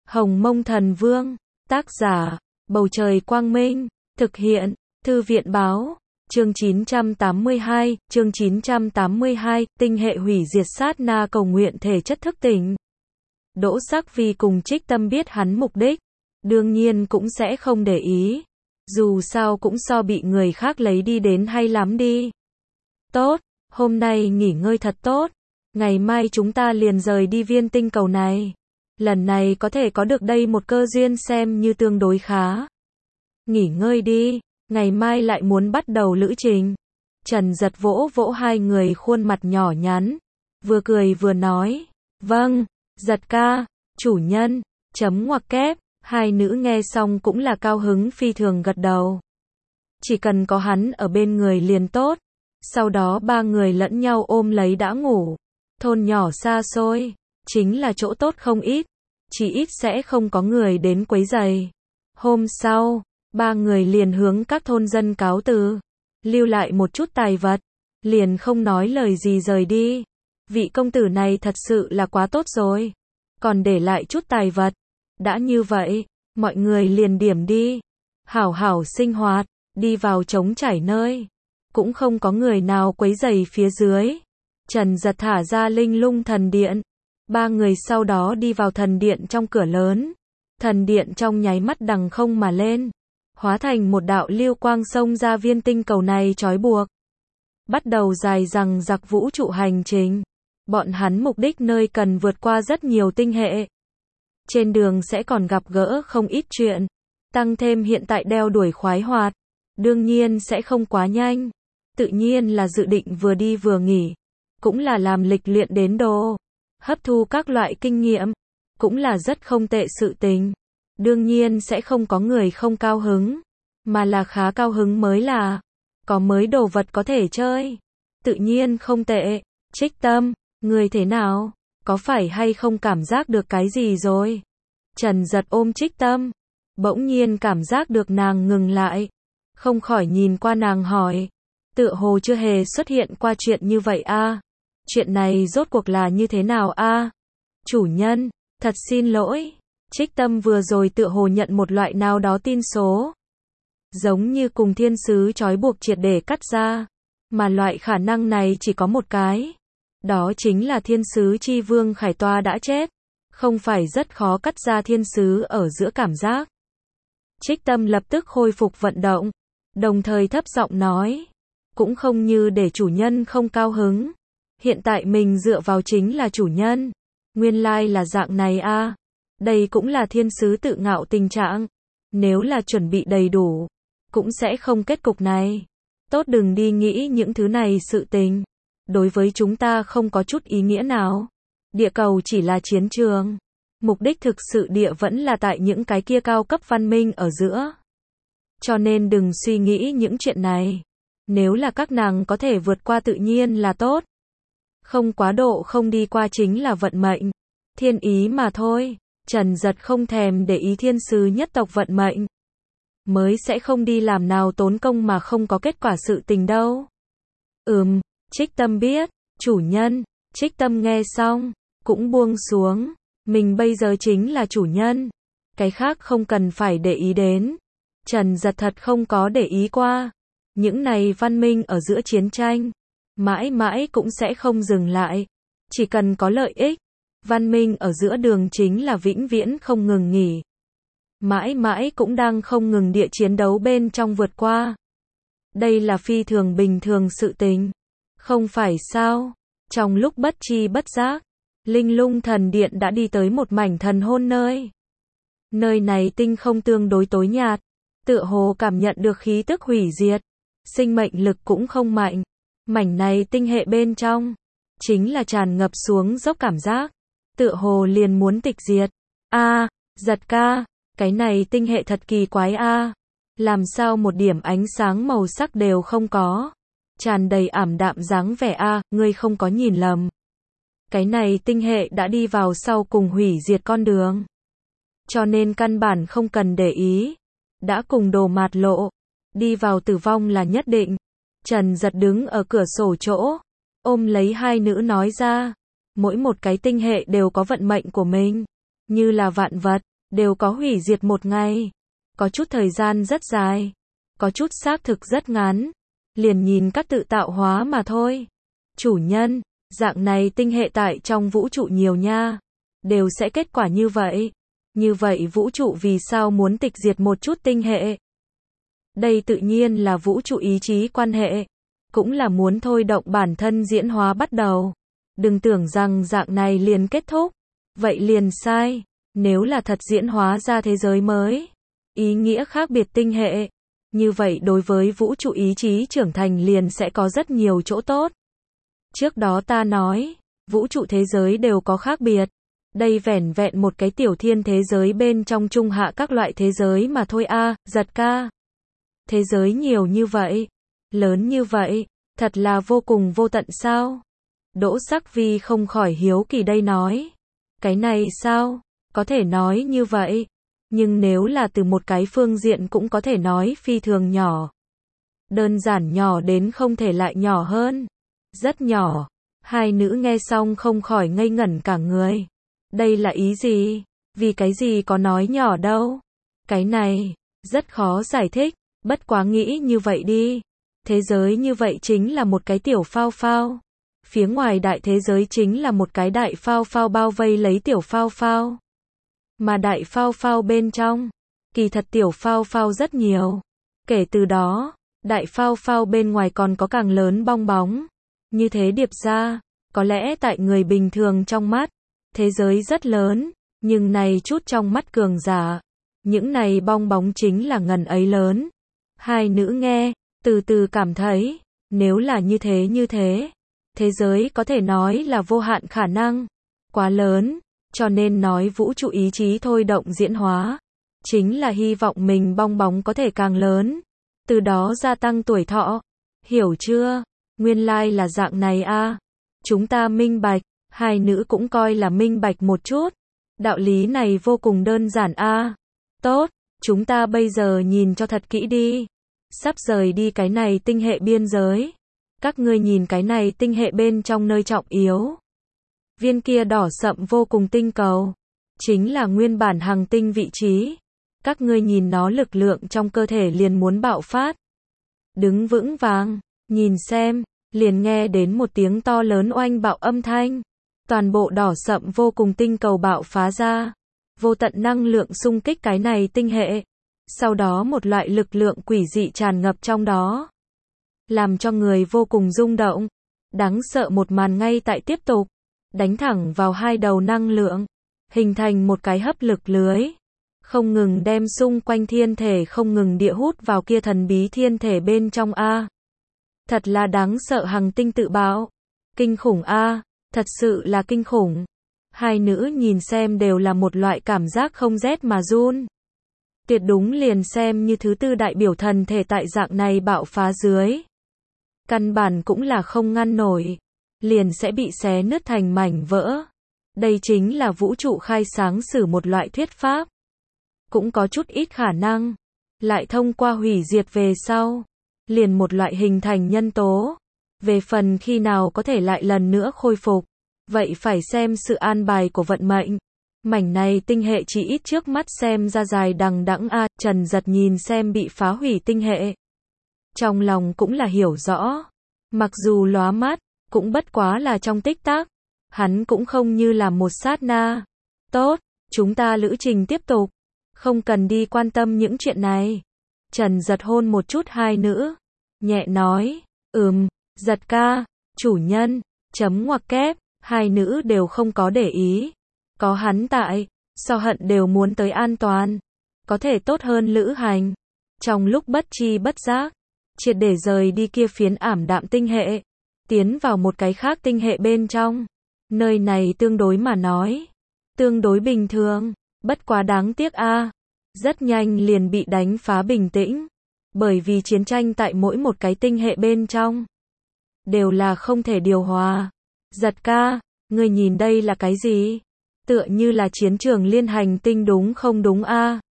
Hồng Mông Thần Vương, tác giả, Bầu Trời Quang Minh, thực hiện, Thư viện Báo, chương 982, tinh hệ hủy diệt sát na cầu nguyện thể chất thức tỉnh. Đỗ Sắc Vi cùng Trích Tâm biết hắn mục đích, đương nhiên cũng sẽ không để ý, dù sao cũng so bị người khác lấy đi đến hay lắm đi. Tốt, hôm nay nghỉ ngơi thật tốt, ngày mai chúng ta liền rời đi viên tinh cầu này. Lần này có thể có được đây một cơ duyên xem như tương đối khá. Nghỉ ngơi đi, ngày mai lại muốn bắt đầu lữ trình. Trần Giật vỗ vỗ hai người khuôn mặt nhỏ nhắn, vừa cười vừa nói, vâng, Giật ca, chủ nhân, chấm ngoặc kép, hai nữ nghe xong cũng là cao hứng phi thường gật đầu. Chỉ cần có hắn ở bên người liền tốt, sau đó ba người lẫn nhau ôm lấy đã ngủ. Thôn nhỏ xa xôi, chính là chỗ tốt không ít, chỉ ít sẽ không có người đến quấy rầy. Hôm sau, ba người liền hướng các thôn dân cáo từ, lưu lại một chút tài vật, liền không nói lời gì rời đi. Vị công tử này thật sự là quá tốt rồi, còn để lại chút tài vật. Đã như vậy, mọi người liền điểm đi, hảo hảo sinh hoạt, đi vào trống trải nơi, cũng không có người nào quấy rầy phía dưới. Trần Giật thả ra linh lung thần điện, ba người sau đó đi vào thần điện trong cửa lớn. Thần điện trong nháy mắt đằng không mà lên, hóa thành một đạo lưu quang xông ra viên tinh cầu này trói buộc. Bắt đầu dài dằng dặc vũ trụ hành trình. Bọn hắn mục đích nơi cần vượt qua rất nhiều tinh hệ. Trên đường sẽ còn gặp gỡ không ít chuyện, tăng thêm hiện tại đeo đuổi khoái hoạt, đương nhiên sẽ không quá nhanh. Tự nhiên là dự định vừa đi vừa nghỉ, cũng là làm lịch luyện đến đồ, hấp thu các loại kinh nghiệm, cũng là rất không tệ sự tình. Đương nhiên sẽ không có người không cao hứng, mà là khá cao hứng mới là, có mới đồ vật có thể chơi. Tự nhiên không tệ. Trích Tâm, người thế nào? Có phải hay không cảm giác được cái gì rồi? Trần Giật ôm Trích Tâm, bỗng nhiên cảm giác được nàng ngừng lại, không khỏi nhìn qua nàng hỏi, tựa hồ chưa hề xuất hiện qua chuyện như vậy a. Chuyện này rốt cuộc là như thế nào a? Chủ nhân, thật xin lỗi. Trích Tâm vừa rồi tựa hồ nhận một loại nào đó tin số, giống như cùng thiên sứ trói buộc triệt để cắt ra, mà loại khả năng này chỉ có một cái, đó chính là thiên sứ chi vương Khải Toa đã chết, không phải rất khó cắt ra thiên sứ ở giữa cảm giác. Trích Tâm lập tức khôi phục vận động, đồng thời thấp giọng nói, cũng không như để chủ nhân không cao hứng, hiện tại mình dựa vào chính là chủ nhân, nguyên lai là dạng này a. Đây cũng là thiên sứ tự ngạo tình trạng, nếu là chuẩn bị đầy đủ, cũng sẽ không kết cục này. Tốt đừng đi nghĩ những thứ này sự tình, đối với chúng ta không có chút ý nghĩa nào. Địa cầu chỉ là chiến trường, mục đích thực sự địa vẫn là tại những cái kia cao cấp văn minh ở giữa. Cho nên đừng suy nghĩ những chuyện này, nếu là các nàng có thể vượt qua tự nhiên là tốt. Không quá độ không đi qua chính là vận mệnh, thiên ý mà thôi. Trần Giật không thèm để ý thiên sứ nhất tộc vận mệnh, mới sẽ không đi làm nào tốn công mà không có kết quả sự tình đâu. Trích Tâm biết, chủ nhân. Trích Tâm nghe xong, cũng buông xuống, mình bây giờ chính là chủ nhân, cái khác không cần phải để ý đến. Trần Giật thật không có để ý qua, những này văn minh ở giữa chiến tranh, mãi mãi cũng sẽ không dừng lại, chỉ cần có lợi ích. Văn minh ở giữa đường chính là vĩnh viễn không ngừng nghỉ, mãi mãi cũng đang không ngừng địa chiến đấu bên trong vượt qua. Đây là phi thường bình thường sự tình, không phải sao? Trong lúc bất tri bất giác, linh lung thần điện đã đi tới một mảnh thần hôn nơi. Nơi này tinh không tương đối tối nhạt, tựa hồ cảm nhận được khí tức hủy diệt, sinh mệnh lực cũng không mạnh. Mảnh này tinh hệ bên trong, chính là tràn ngập xuống dốc cảm giác, tựa hồ liền muốn tịch diệt. Giật ca, cái này tinh hệ thật kỳ quái a. Làm sao một điểm ánh sáng màu sắc đều không có, tràn đầy ảm đạm dáng vẻ a, ngươi không có nhìn lầm. Cái này tinh hệ đã đi vào sau cùng hủy diệt con đường, cho nên căn bản không cần để ý, đã cùng đồ mạt lộ, đi vào tử vong là nhất định. Trần Giật đứng ở cửa sổ chỗ, ôm lấy hai nữ nói ra, mỗi một cái tinh hệ đều có vận mệnh của mình, như là vạn vật, đều có hủy diệt một ngày. Có chút thời gian rất dài, có chút xác thực rất ngắn, liền nhìn các tự tạo hóa mà thôi. Chủ nhân, dạng này tinh hệ tại trong vũ trụ nhiều nha, đều sẽ kết quả như vậy. Như vậy vũ trụ vì sao muốn tịch diệt một chút tinh hệ? Đây tự nhiên là vũ trụ ý chí quan hệ, cũng là muốn thôi động bản thân diễn hóa bắt đầu. Đừng tưởng rằng dạng này liền kết thúc, vậy liền sai. Nếu là thật diễn hóa ra thế giới mới, ý nghĩa khác biệt tinh hệ, như vậy đối với vũ trụ ý chí trưởng thành liền sẽ có rất nhiều chỗ tốt. Trước đó ta nói, vũ trụ thế giới đều có khác biệt. Đây vẻn vẹn một cái tiểu thiên thế giới bên trong trung hạ các loại thế giới mà thôi a, Giật ca. Thế giới nhiều như vậy, lớn như vậy, thật là vô cùng vô tận sao? Đỗ Sắc Vi không khỏi hiếu kỳ đây nói. Cái này sao? Có thể nói như vậy. Nhưng nếu là từ một cái phương diện cũng có thể nói phi thường nhỏ. Đơn giản nhỏ đến không thể lại nhỏ hơn. Rất nhỏ. Hai nữ nghe xong không khỏi ngây ngẩn cả người. Đây là ý gì? Vì cái gì có nói nhỏ đâu? Cái này, rất khó giải thích. Bất quá nghĩ như vậy đi. Thế giới như vậy chính là một cái tiểu phao phao. Phía ngoài đại thế giới chính là một cái đại phao phao bao vây lấy tiểu phao phao. Mà đại phao phao bên trong, kỳ thật tiểu phao phao rất nhiều. Kể từ đó, đại phao phao bên ngoài còn có càng lớn bong bóng. Như thế điệp ra, có lẽ tại người bình thường trong mắt, thế giới rất lớn, nhưng này chút trong mắt cường giả, những này bong bóng chính là ngần ấy lớn. Hai nữ nghe, từ từ cảm thấy, nếu là như thế, thế giới có thể nói là vô hạn khả năng, quá lớn, cho nên nói vũ trụ ý chí thôi động diễn hóa, chính là hy vọng mình bong bóng có thể càng lớn, từ đó gia tăng tuổi thọ. Hiểu chưa? Nguyên lai là dạng này a. Chúng ta minh bạch, hai nữ cũng coi là minh bạch một chút. Đạo lý này vô cùng đơn giản a. Tốt, chúng ta bây giờ nhìn cho thật kỹ đi. Sắp rời đi cái này tinh hệ biên giới. Các ngươi nhìn cái này tinh hệ bên trong nơi trọng yếu. Viên kia đỏ sậm vô cùng tinh cầu, chính là nguyên bản hành tinh vị trí. Các ngươi nhìn nó lực lượng trong cơ thể liền muốn bạo phát. Đứng vững vàng, nhìn xem, liền nghe đến một tiếng to lớn oanh bạo âm thanh. Toàn bộ đỏ sậm vô cùng tinh cầu bạo phá ra. Vô tận năng lượng xung kích cái này tinh hệ. Sau đó một loại lực lượng quỷ dị tràn ngập trong đó. Làm cho người vô cùng rung động. Đáng sợ một màn ngay tại tiếp tục. Đánh thẳng vào hai đầu năng lượng. Hình thành một cái hấp lực lưới. Không ngừng đem xung quanh thiên thể không ngừng địa hút vào kia thần bí thiên thể bên trong a. Thật là đáng sợ hành tinh tự bạo. Kinh khủng a, thật sự là kinh khủng. Hai nữ nhìn xem đều là một loại cảm giác không rét mà run. Tuyệt đúng liền xem như thứ tư đại biểu thần thể tại dạng này bạo phá dưới. Căn bản cũng là không ngăn nổi. Liền sẽ bị xé nứt thành mảnh vỡ. Đây chính là vũ trụ khai sáng sử một loại thuyết pháp. Cũng có chút ít khả năng. Lại thông qua hủy diệt về sau. Liền một loại hình thành nhân tố. Về phần khi nào có thể lại lần nữa khôi phục. Vậy phải xem sự an bài của vận mệnh. Mảnh này tinh hệ chỉ ít trước mắt xem ra dài đằng đẵng a. Trần Giật nhìn xem bị phá hủy tinh hệ. Trong lòng cũng là hiểu rõ. Mặc dù lóa mắt, cũng bất quá là trong tích tắc. Hắn cũng không như là một sát na. Tốt, chúng ta lữ trình tiếp tục. Không cần đi quan tâm những chuyện này. Trần Giật hôn một chút hai nữ. Nhẹ nói, Giật ca, chủ nhân, chấm ngoặc kép. Hai nữ đều không có để ý. Có hắn tại, so hận đều muốn tới an toàn. Có thể tốt hơn lữ hành. Trong lúc bất chi bất giác, triệt để rời đi kia phiến ảm đạm tinh hệ. Tiến vào một cái khác tinh hệ bên trong. Nơi này tương đối mà nói. Tương đối bình thường. Bất quá đáng tiếc a. Rất nhanh liền bị đánh phá bình tĩnh. Bởi vì chiến tranh tại mỗi một cái tinh hệ bên trong. Đều là không thể điều hòa. Giật ca, ngươi nhìn đây là cái gì? Tựa như là chiến trường liên hành tinh đúng không đúng a?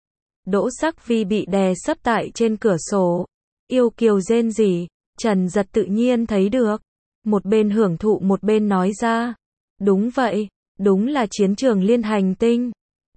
Đỗ Sắc Vi bị đè sấp tại trên cửa sổ. Yêu kiều rên rỉ. Trần Giật tự nhiên thấy được. Một bên hưởng thụ một bên nói ra. Đúng vậy, đúng là chiến trường liên hành tinh.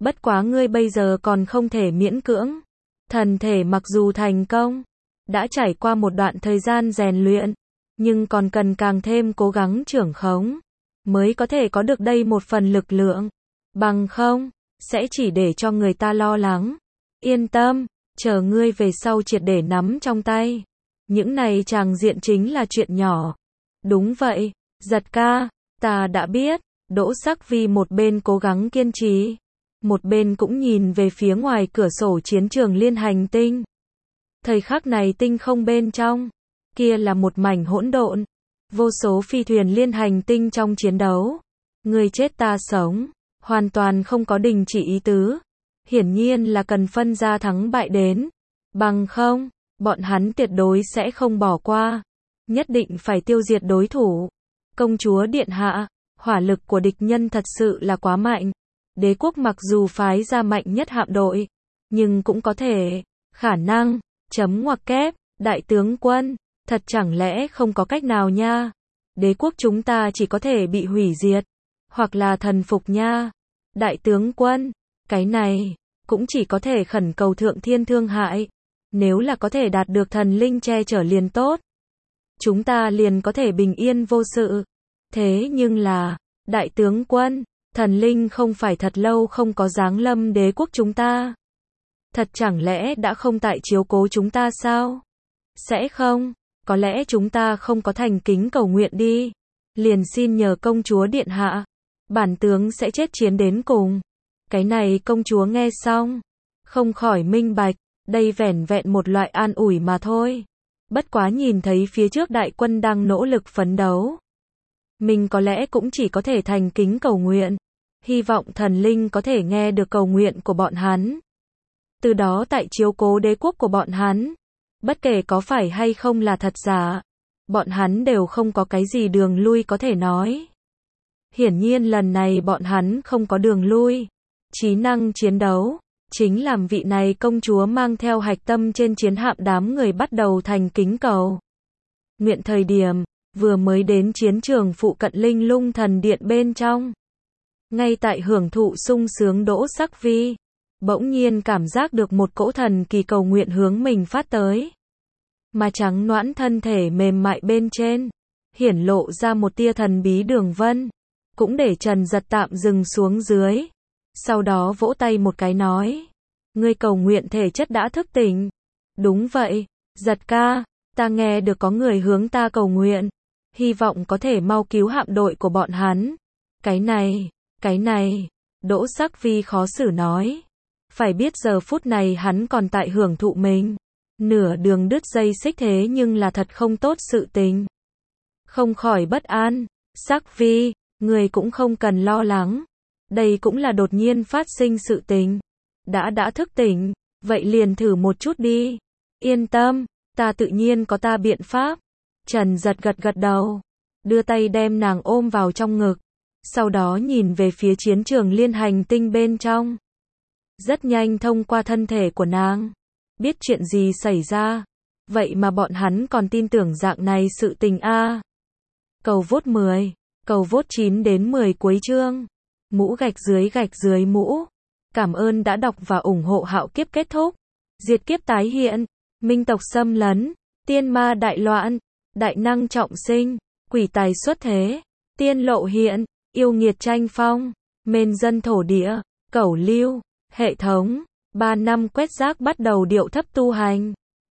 Bất quá ngươi bây giờ còn không thể miễn cưỡng. Thần thể mặc dù thành công, đã trải qua một đoạn thời gian rèn luyện, nhưng còn cần càng thêm cố gắng trưởng khống, mới có thể có được đây một phần lực lượng. Bằng không, sẽ chỉ để cho người ta lo lắng. Yên tâm, chờ ngươi về sau triệt để nắm trong tay. Những này tràng diện chính là chuyện nhỏ. Đúng vậy, Giật ca, ta đã biết. Đỗ Sắc Vi một bên cố gắng kiên trì, một bên cũng nhìn về phía ngoài cửa sổ chiến trường liên hành tinh. Thời khắc này tinh không bên trong, kia là một mảnh hỗn độn, vô số phi thuyền liên hành tinh trong chiến đấu. Người chết ta sống, hoàn toàn không có đình chỉ ý tứ. Hiển nhiên là cần phân ra thắng bại đến. Bằng không, bọn hắn tuyệt đối sẽ không bỏ qua. Nhất định phải tiêu diệt đối thủ. Công chúa điện hạ, hỏa lực của địch nhân thật sự là quá mạnh. Đế quốc mặc dù phái ra mạnh nhất hạm đội, nhưng cũng có thể, khả năng, chấm ngoặc kép, đại tướng quân, thật chẳng lẽ không có cách nào nha. Đế quốc chúng ta chỉ có thể bị hủy diệt, hoặc là thần phục nha. Đại tướng quân, cái này, cũng chỉ có thể khẩn cầu thượng thiên thương hại. Nếu là có thể đạt được thần linh che chở liền tốt, chúng ta liền có thể bình yên vô sự. Thế nhưng là, đại tướng quân, thần linh không phải thật lâu không có giáng lâm đế quốc chúng ta. Thật chẳng lẽ đã không tại chiếu cố chúng ta sao? Sẽ không, có lẽ chúng ta không có thành kính cầu nguyện đi. Liền xin nhờ công chúa điện hạ, bản tướng sẽ chết chiến đến cùng. Cái này công chúa nghe xong, không khỏi minh bạch, đây vẻn vẹn một loại an ủi mà thôi. Bất quá nhìn thấy phía trước đại quân đang nỗ lực phấn đấu, mình có lẽ cũng chỉ có thể thành kính cầu nguyện, hy vọng thần linh có thể nghe được cầu nguyện của bọn hắn. Từ đó tại chiếu cố đế quốc của bọn hắn, bất kể có phải hay không là thật giả, bọn hắn đều không có cái gì đường lui có thể nói. Hiển nhiên lần này bọn hắn không có đường lui. Trí năng chiến đấu, chính làm vị này công chúa mang theo hạch tâm trên chiến hạm đám người bắt đầu thành kính cầu nguyện thời điểm, vừa mới đến chiến trường phụ cận Linh Lung Thần Điện bên trong. Ngay tại hưởng thụ sung sướng Đỗ Sắc Vi, bỗng nhiên cảm giác được một cỗ thần kỳ cầu nguyện hướng mình phát tới. Mà trắng nõn thân thể mềm mại bên trên, hiển lộ ra một tia thần bí đường vân, cũng để Trần Giật tạm dừng xuống dưới. Sau đó vỗ tay một cái nói, ngươi cầu nguyện thể chất đã thức tỉnh. Đúng vậy, Giật ca, ta nghe được có người hướng ta cầu nguyện, hy vọng có thể mau cứu hạm đội của bọn hắn. Cái này, Đỗ Sắc Vi khó xử nói. Phải biết giờ phút này hắn còn tại hưởng thụ mình. Nửa đường đứt dây xích thế nhưng là thật không tốt sự tình. Không khỏi bất an, Sắc Vi, người cũng không cần lo lắng. Đây cũng là đột nhiên phát sinh sự tình. Đã thức tỉnh, vậy liền thử một chút đi. Yên tâm, ta tự nhiên có ta biện pháp. Trần Giật gật đầu, đưa tay đem nàng ôm vào trong ngực. Sau đó nhìn về phía chiến trường liên hành tinh bên trong. Rất nhanh thông qua thân thể của nàng, biết chuyện gì xảy ra. Vậy mà bọn hắn còn tin tưởng dạng này sự tình a. Cầu vote 10, cầu vote 9 đến 10 cuối chương. Mũ gạch dưới mũ. Cảm ơn đã đọc và ủng hộ Hạo Kiếp kết thúc. Diệt kiếp tái hiện, minh tộc xâm lấn, tiên ma đại loạn, đại năng trọng sinh, quỷ tài xuất thế, tiên lộ hiện, yêu nghiệt tranh phong, mên dân thổ địa, cẩu lưu, hệ thống, 3 năm quét rác bắt đầu điệu thấp tu hành.